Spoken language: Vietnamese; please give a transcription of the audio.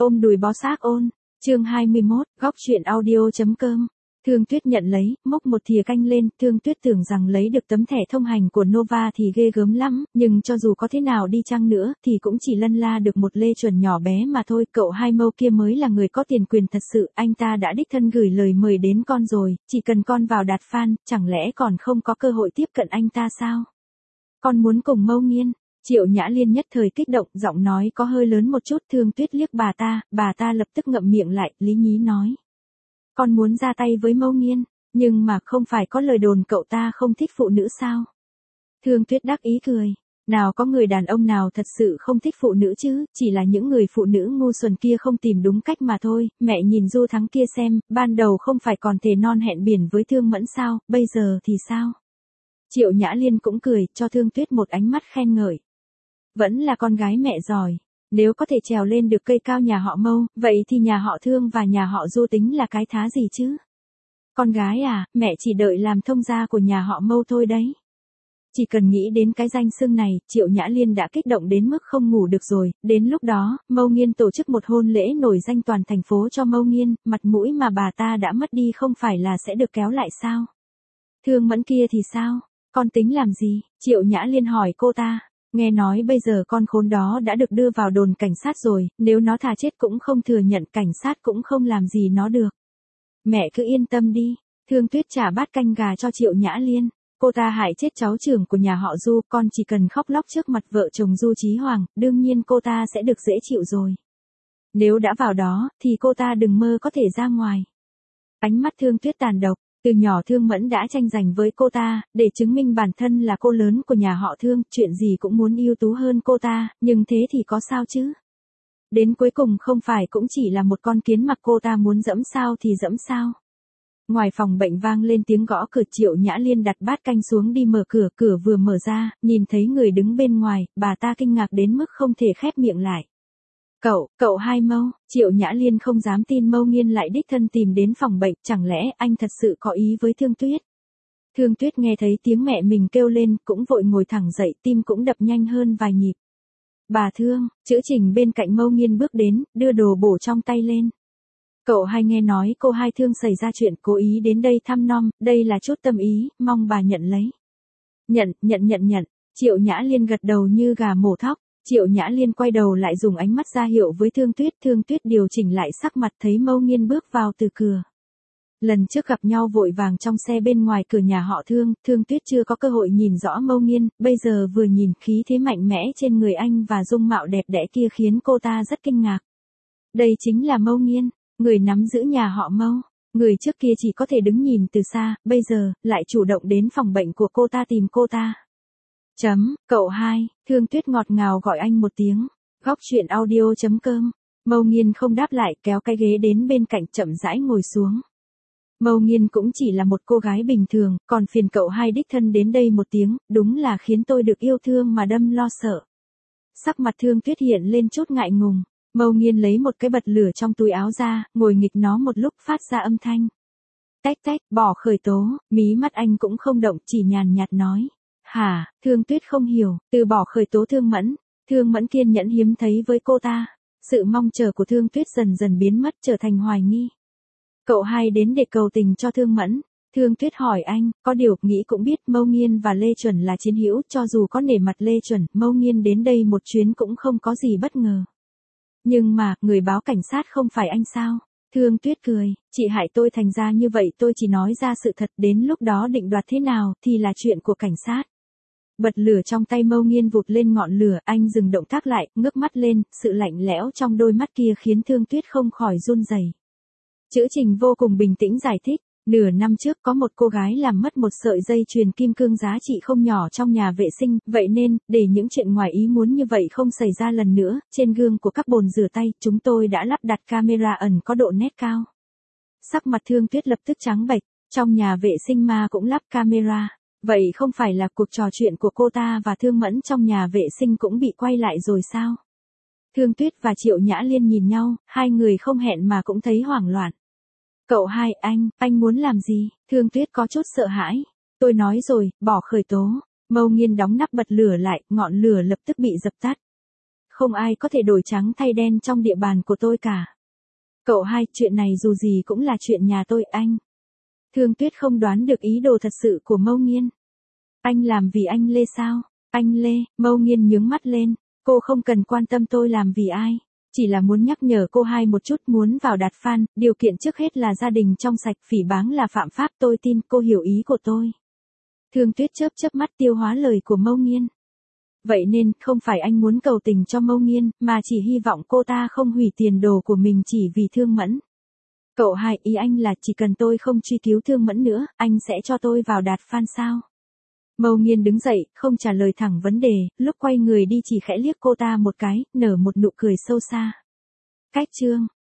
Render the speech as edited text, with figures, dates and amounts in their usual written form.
Ôm đùi bó xác ôn. Chương 21, góc truyện audio.com. Thương Tuyết nhận lấy, múc một thìa canh lên, Thương Tuyết tưởng rằng lấy được tấm thẻ thông hành của Nova thì ghê gớm lắm, nhưng cho dù có thế nào đi chăng nữa, thì cũng chỉ lân la được một Lê Chuẩn nhỏ bé mà thôi, cậu Hai Mâu kia mới là người có tiền quyền thật sự, anh ta đã đích thân gửi lời mời đến con rồi, chỉ cần con vào đạt fan, chẳng lẽ còn không có cơ hội tiếp cận anh ta sao? Con muốn cùng Mâu Nghiên. Triệu Nhã Liên nhất thời kích động, giọng nói có hơi lớn một chút. Thương Tuyết liếc bà ta lập tức ngậm miệng lại, lý nhí nói. Con muốn ra tay với Mâu Nghiên, nhưng mà không phải có lời đồn cậu ta không thích phụ nữ sao? Thương Tuyết đắc ý cười. Nào có người đàn ông nào thật sự không thích phụ nữ chứ, chỉ là những người phụ nữ ngu xuẩn kia không tìm đúng cách mà thôi. Mẹ nhìn Du Thắng kia xem, ban đầu không phải còn thề non hẹn biển với Thương Mẫn sao, bây giờ thì sao? Triệu Nhã Liên cũng cười, cho Thương Tuyết một ánh mắt khen ngợi. Vẫn là con gái mẹ giỏi, nếu có thể trèo lên được cây cao nhà họ Mâu, vậy thì nhà họ Thương và nhà họ Du tính là cái thá gì chứ? Con gái à, mẹ chỉ đợi làm thông gia của nhà họ Mâu thôi đấy. Chỉ cần nghĩ đến cái danh xưng này, Triệu Nhã Liên đã kích động đến mức không ngủ được rồi, đến lúc đó, Mâu Nghiên tổ chức một hôn lễ nổi danh toàn thành phố cho Mâu Nghiên, mặt mũi mà bà ta đã mất đi không phải là sẽ được kéo lại sao? Thương Mẫn kia thì sao? Con tính làm gì? Triệu Nhã Liên hỏi cô ta. Nghe nói bây giờ con khốn đó đã được đưa vào đồn cảnh sát rồi, nếu nó thà chết cũng không thừa nhận, cảnh sát cũng không làm gì nó được. Mẹ cứ yên tâm đi. Thương Tuyết trả bát canh gà cho Triệu Nhã Liên. Cô ta hại chết cháu trưởng của nhà họ Du, con chỉ cần khóc lóc trước mặt vợ chồng Du Chí Hoàng, đương nhiên cô ta sẽ được dễ chịu rồi. Nếu đã vào đó, thì cô ta đừng mơ có thể ra ngoài. Ánh mắt Thương Tuyết tàn độc. Từ nhỏ Thương Mẫn đã tranh giành với cô ta, để chứng minh bản thân là cô lớn của nhà họ Thương, chuyện gì cũng muốn ưu tú hơn cô ta, nhưng thế thì có sao chứ? Đến cuối cùng không phải cũng chỉ là một con kiến mặc cô ta muốn dẫm sao thì dẫm sao? Ngoài phòng bệnh vang lên tiếng gõ cửa. Triệu Nhã Liên đặt bát canh xuống đi mở cửa, cửa vừa mở ra, nhìn thấy người đứng bên ngoài, bà ta kinh ngạc đến mức không thể khép miệng lại. Cậu Hai Mâu. Triệu Nhã Liên không dám tin Mâu Nghiên lại đích thân tìm đến phòng bệnh, chẳng lẽ anh thật sự có ý với Thương Tuyết? Thương Tuyết nghe thấy tiếng mẹ mình kêu lên, cũng vội ngồi thẳng dậy, tim cũng đập nhanh hơn vài nhịp. Bà Thương. Chữ Trình bên cạnh Mâu Nghiên bước đến, đưa đồ bổ trong tay lên. Cậu Hai nghe nói cô Hai Thương xảy ra chuyện, cố ý đến đây thăm nom, đây là chút tâm ý, mong bà nhận lấy. Nhận. Triệu Nhã Liên gật đầu như gà mổ thóc. Triệu Nhã Liên quay đầu lại dùng ánh mắt ra hiệu với Thương Tuyết điều chỉnh lại sắc mặt thấy Mâu Nghiên bước vào từ cửa. Lần trước gặp nhau vội vàng trong xe bên ngoài cửa nhà họ Thương Tuyết chưa có cơ hội nhìn rõ Mâu Nghiên, bây giờ vừa nhìn khí thế mạnh mẽ trên người anh và dung mạo đẹp đẽ kia khiến cô ta rất kinh ngạc. Đây chính là Mâu Nghiên, người nắm giữ nhà họ Mâu. Người trước kia chỉ có thể đứng nhìn từ xa, bây giờ, lại chủ động đến phòng bệnh của cô ta tìm cô ta. Cậu Hai. Thương Tuyết ngọt ngào gọi anh một tiếng. Góc truyện audio.com. Mâu Nghiên không đáp lại, kéo cái ghế đến bên cạnh chậm rãi ngồi xuống. Mâu Nghiên cũng chỉ là một cô gái bình thường, còn phiền cậu Hai đích thân đến đây một tiếng, đúng là khiến tôi được yêu thương mà đâm lo sợ. Sắc mặt Thương Tuyết hiện lên chút ngại ngùng. Mâu Nghiên lấy một cái bật lửa trong túi áo ra, ngồi nghịch nó một lúc phát ra âm thanh. Tách, bỏ khởi tố, mí mắt anh cũng không động, chỉ nhàn nhạt nói. Hả? Thương Tuyết không hiểu, từ bỏ khởi tố Thương Mẫn kiên nhẫn hiếm thấy với cô ta. Sự mong chờ của Thương Tuyết dần dần biến mất, trở thành hoài nghi. Cậu Hai đến để cầu tình cho Thương Mẫn. Thương Tuyết hỏi anh, có điều, nghĩ cũng biết Mâu Nghiên và Lê Chuẩn là chiến hữu, cho dù có nể mặt Lê Chuẩn, Mâu Nghiên đến đây một chuyến cũng không có gì bất ngờ. Nhưng mà, người báo cảnh sát không phải anh sao? Thương Tuyết cười, chị hại tôi thành ra như vậy, tôi chỉ nói ra sự thật, đến lúc đó định đoạt thế nào thì là chuyện của cảnh sát. Bật lửa trong tay Mâu Nghiên vụt lên ngọn lửa, anh dừng động tác lại, ngước mắt lên, sự lạnh lẽo trong đôi mắt kia khiến Thương Tuyết không khỏi run rẩy. Chữ Trình vô cùng bình tĩnh giải thích, nửa năm trước có một cô gái làm mất một sợi dây chuyền kim cương giá trị không nhỏ trong nhà vệ sinh, vậy nên, để những chuyện ngoài ý muốn như vậy không xảy ra lần nữa, trên gương của các bồn rửa tay, chúng tôi đã lắp đặt camera ẩn có độ nét cao. Sắc mặt Thương Tuyết lập tức trắng bệch, trong nhà vệ sinh mà cũng lắp camera. Vậy không phải là cuộc trò chuyện của cô ta và Thương Mẫn trong nhà vệ sinh cũng bị quay lại rồi sao? Thương Tuyết và Triệu Nhã Liên nhìn nhau, hai người không hẹn mà cũng thấy hoảng loạn. Cậu Hai, anh muốn làm gì? Thương Tuyết có chút sợ hãi. Tôi nói rồi, bỏ khởi tố. Mâu Nghiên đóng nắp bật lửa lại, ngọn lửa lập tức bị dập tắt. không ai có thể đổi trắng thay đen trong địa bàn của tôi cả. Cậu hai, chuyện này dù gì cũng là chuyện nhà tôi, anh. Thương Tuyết không đoán được ý đồ thật sự của Mâu Nghiên. Anh làm vì anh Lê sao? Anh Lê, Mâu Nghiên nhướng mắt lên, cô không cần quan tâm tôi làm vì ai. Chỉ là muốn nhắc nhở cô hai một chút, muốn vào Đạt Phan, điều kiện trước hết là gia đình trong sạch, phỉ báng là phạm pháp, tôi tin cô hiểu ý của tôi. Thương Tuyết chớp chớp mắt tiêu hóa lời của Mâu Nghiên. Vậy nên, không phải anh muốn cầu tình cho Mâu Nghiên, mà chỉ hy vọng cô ta không hủy tiền đồ của mình chỉ vì Thương Mẫn. Cậu hai, ý anh là chỉ cần tôi không truy cứu Thương Mẫn nữa, anh sẽ cho tôi vào Đạt Phan sao? Mâu Nghiên đứng dậy, không trả lời thẳng vấn đề, lúc quay người đi chỉ khẽ liếc cô ta một cái, nở một nụ cười sâu xa. Cách chương